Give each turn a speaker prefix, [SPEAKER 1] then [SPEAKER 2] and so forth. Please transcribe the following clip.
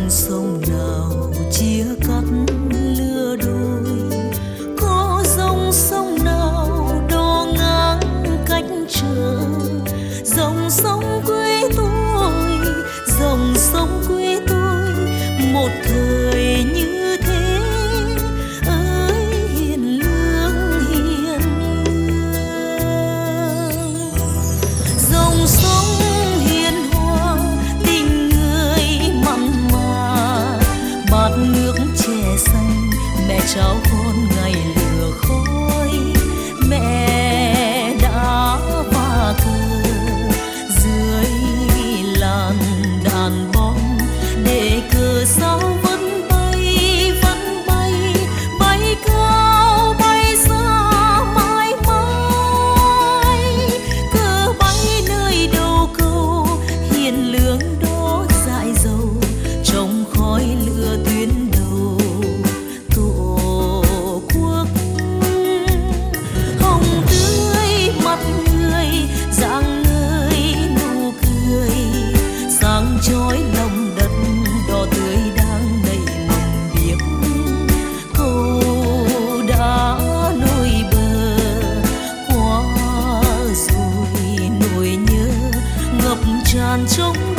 [SPEAKER 1] sông nào chia cắt lứa đôi, có dòng sông nào đò ngang cách trở. Dòng sông quê tôi, dòng sông quê tôi, một thời như thế ơi hiền lương hiền lương. Dòng sông hiền hòa tình người mặn mà, bát nước chè xanh mẹ cháu con ngày lửa khói. Mẹ đã pha cờ dưới làn đàn bom để cờ sao vẫn bay bay cao bay xa mãi mãi. Cờ bay nơi đầu cầu hiền lương đó dại dầu, trong khói lửa tuyến đầu tổ quốc. Hồng tươi mặt người rạng ngời nụ cười, sáng chói lòng đất đỏ tươi đang đầy mộng biếc. Cầu đã nối bờ qua rồi nỗi nhớ ngập tràn trong